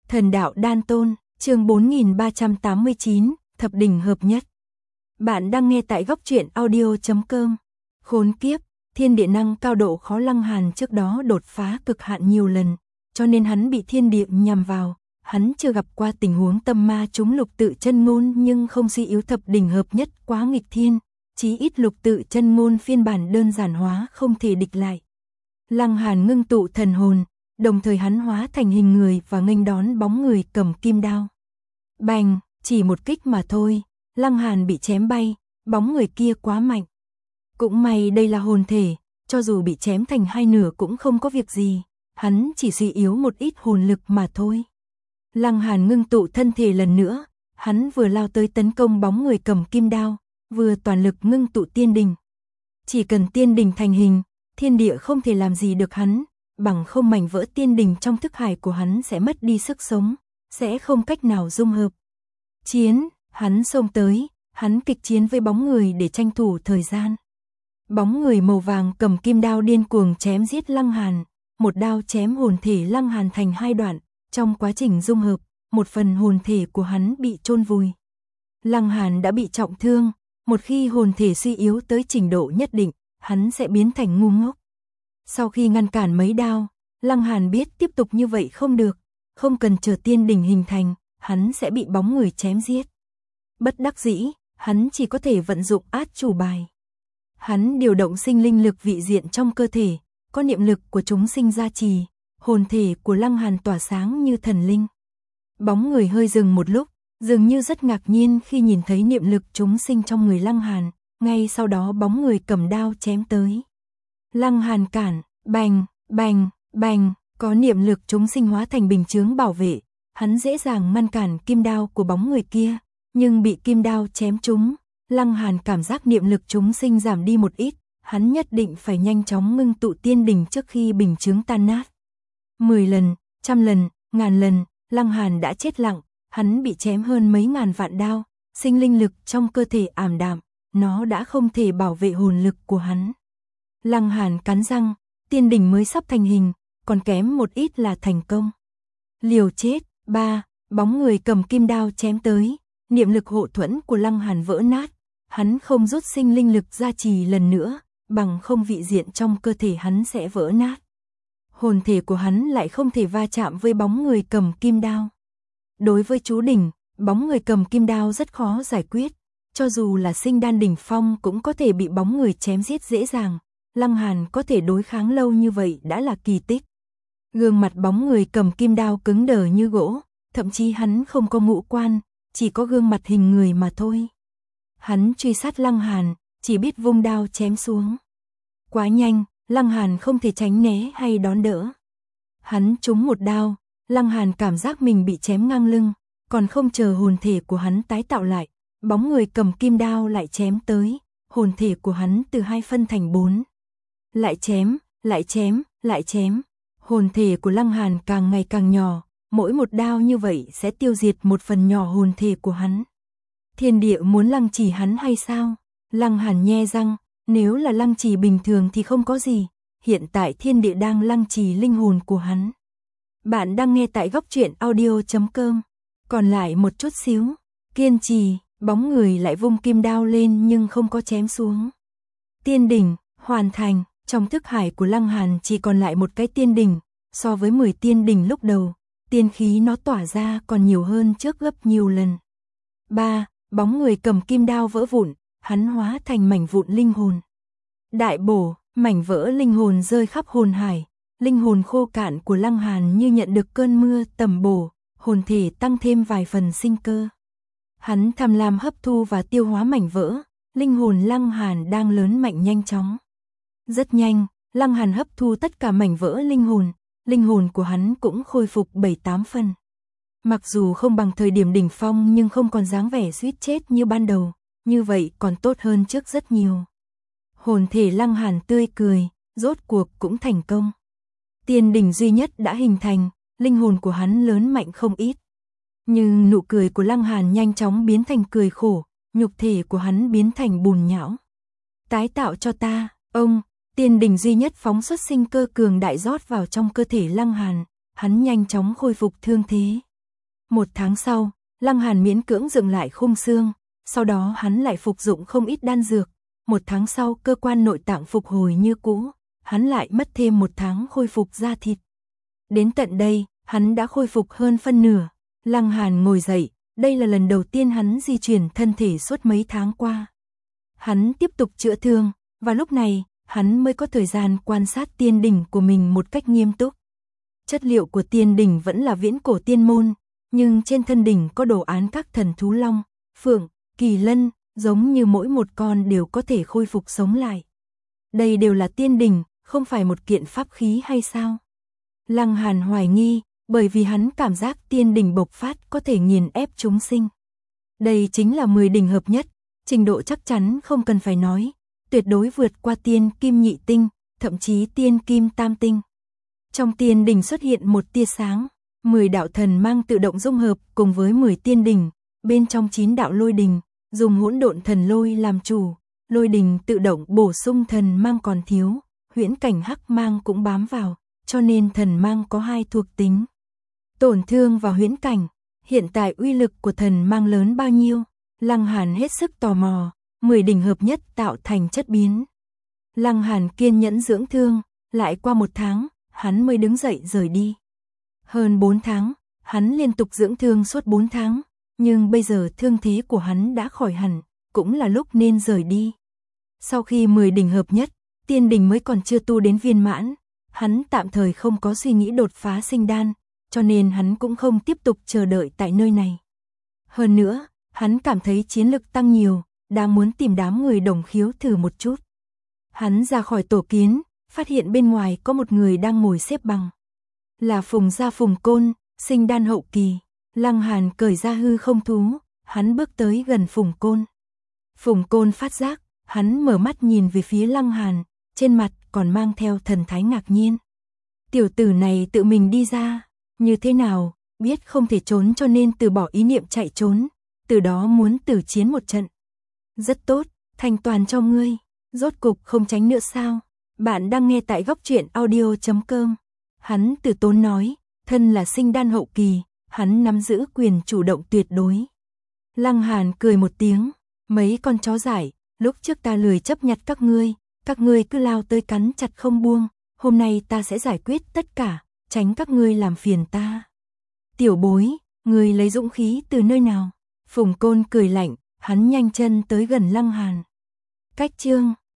Thần đạo đan tôn, chương 4389, thập đỉnh hợp nhất. Bạn đang nghe tại góc truyện audio.com. Khốn kiếp, thiên địa năng cao độ khó Lăng Hàn trước đó đột phá cực hạn nhiều lần, cho nên hắn bị thiên địa nhằm vào. Hắn chưa gặp qua tình huống tâm ma trúng lục tự chân ngôn nhưng không suy yếu thập đỉnh hợp nhất quá nghịch thiên, chí ít lục tự chân ngôn phiên bản đơn giản hóa không thể địch lại. Lăng Hàn ngưng tụ thần hồn, đồng thời hắn hóa thành hình người và nghênh đón bóng người cầm kim đao. Bành, chỉ một kích mà thôi, Lăng Hàn bị chém bay, bóng người kia quá mạnh. Cũng may đây là hồn thể, cho dù bị chém thành hai nửa cũng không có việc gì, hắn chỉ suy yếu một ít hồn lực mà thôi. Lăng Hàn ngưng tụ thân thể lần nữa, hắn vừa lao tới tấn công bóng người cầm kim đao, vừa toàn lực ngưng tụ tiên đình. Chỉ cần tiên đình thành hình, thiên địa không thể làm gì được hắn, bằng không mảnh vỡ tiên đình trong thức hải của hắn sẽ mất đi sức sống, sẽ không cách nào dung hợp. Chiến, hắn xông tới, hắn kịch chiến với bóng người để tranh thủ thời gian. Bóng người màu vàng cầm kim đao điên cuồng chém giết Lăng Hàn, một đao chém hồn thể Lăng Hàn thành hai đoạn, trong quá trình dung hợp, một phần hồn thể của hắn bị chôn vùi. Lăng Hàn đã bị trọng thương, một khi hồn thể suy yếu tới trình độ nhất định, hắn sẽ biến thành ngu ngốc. Sau khi ngăn cản mấy đao, Lăng Hàn biết tiếp tục như vậy không được, không cần chờ tiên đỉnh hình thành, hắn sẽ bị bóng người chém giết. Bất đắc dĩ, hắn chỉ có thể vận dụng át chủ bài. Hắn điều động sinh linh lực vị diện trong cơ thể, có niệm lực của chúng sinh gia trì, hồn thể của Lăng Hàn tỏa sáng như thần linh. Bóng người hơi dừng một lúc, dường như rất ngạc nhiên khi nhìn thấy niệm lực chúng sinh trong người Lăng Hàn, ngay sau đó bóng người cầm đao chém tới. Lăng Hàn cản, bành, bành, bành, có niệm lực chúng sinh hóa thành bình chướng bảo vệ, hắn dễ dàng ngăn cản kim đao của bóng người kia, nhưng bị kim đao chém trúng, Lăng Hàn cảm giác niệm lực chúng sinh giảm đi một ít, hắn nhất định phải nhanh chóng ngưng tụ tiên đỉnh trước khi bình chướng tan nát. 10 lần, 100 lần, 1000 lần, Lăng Hàn đã chết lặng, hắn bị chém hơn mấy ngàn vạn đao, sinh linh lực trong cơ thể ảm đạm, nó đã không thể bảo vệ hồn lực của hắn. Lăng Hàn cắn răng, tiên đỉnh mới sắp thành hình, còn kém một ít là thành công. Liều chết, bóng người cầm kim đao chém tới, niệm lực hộ thuẫn của Lăng Hàn vỡ nát, hắn không rút sinh linh lực gia trì lần nữa, bằng không vị diện trong cơ thể hắn sẽ vỡ nát. Hồn thể của hắn lại không thể va chạm với bóng người cầm kim đao. Đối với chú đỉnh, bóng người cầm kim đao rất khó giải quyết, cho dù là sinh đan đỉnh phong cũng có thể bị bóng người chém giết dễ dàng. Lăng Hàn có thể đối kháng lâu như vậy đã là kỳ tích. Gương mặt bóng người cầm kim đao cứng đờ như gỗ, thậm chí hắn không có ngũ quan, chỉ có gương mặt hình người mà thôi. Hắn truy sát Lăng Hàn, chỉ biết vung đao chém xuống. Quá nhanh, Lăng Hàn không thể tránh né hay đón đỡ. Hắn trúng một đao, Lăng Hàn cảm giác mình bị chém ngang lưng, còn không chờ hồn thể của hắn tái tạo lại, bóng người cầm kim đao lại chém tới, hồn thể của hắn từ 2 phân thành 4. Lại chém, lại chém, lại chém, hồn thể của Lăng Hàn càng ngày càng nhỏ, mỗi một đao như vậy sẽ tiêu diệt một phần nhỏ hồn thể của hắn. Thiên địa muốn lăng trì hắn hay sao? Lăng Hàn nhe răng, nếu là lăng trì bình thường thì không có gì, hiện tại thiên địa đang lăng trì linh hồn của hắn. Bạn đang nghe tại góc truyện audio.com. Còn lại một chút xíu, kiên trì, bóng người lại vung kim đao lên nhưng không có chém xuống. Tiên đỉnh, hoàn thành, trong thức hải của Lăng Hàn chỉ còn lại một cái tiên đỉnh, so với 10 tiên đỉnh lúc đầu, tiên khí nó tỏa ra còn nhiều hơn trước gấp nhiều lần. Bóng người cầm kim đao vỡ vụn, hắn hóa thành mảnh vụn linh hồn. Đại bổ, mảnh vỡ linh hồn rơi khắp hồn hải, linh hồn khô cạn của Lăng Hàn như nhận được cơn mưa tầm bổ, hồn thể tăng thêm vài phần sinh cơ. Hắn tham lam hấp thu và tiêu hóa mảnh vỡ, linh hồn Lăng Hàn đang lớn mạnh nhanh chóng. Rất nhanh, Lăng Hàn hấp thu tất cả mảnh vỡ linh hồn của hắn cũng khôi phục 7-8 phần. Mặc dù không bằng thời điểm đỉnh phong nhưng không còn dáng vẻ suýt chết như ban đầu, như vậy còn tốt hơn trước rất nhiều. Hồn thể Lăng Hàn tươi cười, rốt cuộc cũng thành công. Tiên đỉnh duy nhất đã hình thành, linh hồn của hắn lớn mạnh không ít. Nhưng nụ cười của Lăng Hàn nhanh chóng biến thành cười khổ, nhục thể của hắn biến thành bùn nhão. Tái tạo cho ta, ông, tiên đỉnh duy nhất phóng xuất sinh cơ cường đại rót vào trong cơ thể Lăng Hàn, hắn nhanh chóng khôi phục thương thế. 1 tháng sau, Lăng Hàn miễn cưỡng dựng lại khung xương, sau đó hắn lại phục dụng không ít đan dược. 1 tháng sau cơ quan nội tạng phục hồi như cũ, hắn lại mất thêm 1 tháng khôi phục da thịt. Đến tận đây, hắn đã khôi phục hơn phân nửa. Lăng Hàn ngồi dậy, đây là lần đầu tiên hắn di chuyển thân thể suốt mấy tháng qua. Hắn tiếp tục chữa thương, và lúc này, hắn mới có thời gian quan sát tiên đỉnh của mình một cách nghiêm túc. Chất liệu của tiên đỉnh vẫn là viễn cổ tiên môn, nhưng trên thân đỉnh có đồ án các thần thú long, phượng, kỳ lân, giống như mỗi một con đều có thể khôi phục sống lại. Đây đều là tiên đỉnh, không phải một kiện pháp khí hay sao? Lăng Hàn hoài nghi, bởi vì hắn cảm giác tiên đỉnh bộc phát có thể nghiền ép chúng sinh. Đây chính là 10 đỉnh hợp nhất, trình độ chắc chắn không cần phải nói, tuyệt đối vượt qua tiên kim nhị tinh, thậm chí tiên kim tam tinh. Trong tiên đỉnh xuất hiện một tia sáng, 10 đạo thần mang tự động dung hợp cùng với 10 tiên đỉnh, bên trong 9 đạo lôi đỉnh, dùng hỗn độn thần lôi làm chủ, lôi đỉnh tự động bổ sung thần mang còn thiếu, huyễn cảnh hắc mang cũng bám vào, cho nên thần mang có 2 thuộc tính. Tổn thương và huyễn cảnh, hiện tại uy lực của thần mang lớn bao nhiêu? Lăng Hàn hết sức tò mò, 10 đỉnh hợp nhất tạo thành chất biến. Lăng Hàn kiên nhẫn dưỡng thương, lại qua 1 tháng, hắn mới đứng dậy rời đi. Hơn 4 tháng, hắn liên tục dưỡng thương suốt 4 tháng, nhưng bây giờ thương thế của hắn đã khỏi hẳn, cũng là lúc nên rời đi. Sau khi 10 đỉnh hợp nhất, tiên đỉnh mới còn chưa tu đến viên mãn, hắn tạm thời không có suy nghĩ đột phá sinh đan, cho nên hắn cũng không tiếp tục chờ đợi tại nơi này. Hơn nữa, hắn cảm thấy chiến lực tăng nhiều, đang muốn tìm đám người đồng khiếu thử một chút. Hắn ra khỏi tổ kiến, phát hiện bên ngoài có một người đang ngồi xếp bằng. Là Phùng gia Phùng Côn, sinh đan hậu kỳ. Lăng Hàn cởi ra hư không thú, hắn bước tới gần Phùng Côn. Phùng Côn phát giác, hắn mở mắt nhìn về phía Lăng Hàn, trên mặt còn mang theo thần thái ngạc nhiên. Tiểu tử này tự mình đi ra, như thế nào, biết không thể trốn cho nên từ bỏ ý niệm chạy trốn, từ đó muốn tử chiến một trận. Rất tốt, thành toàn cho ngươi, rốt cục không tránh nữa sao? Bạn đang nghe tại góc truyện audio.com. Hắn từ tốn nói, thân là sinh đan hậu kỳ, hắn nắm giữ quyền chủ động tuyệt đối. Lăng Hàn cười một tiếng, mấy con chó dại, lúc trước ta lười chấp nhặt các ngươi cứ lao tới cắn chặt không buông, hôm nay ta sẽ giải quyết tất cả, tránh các ngươi làm phiền ta. Tiểu bối, ngươi lấy dũng khí từ nơi nào? Phùng Côn cười lạnh, hắn nhanh chân tới gần Lăng Hàn. Cách chương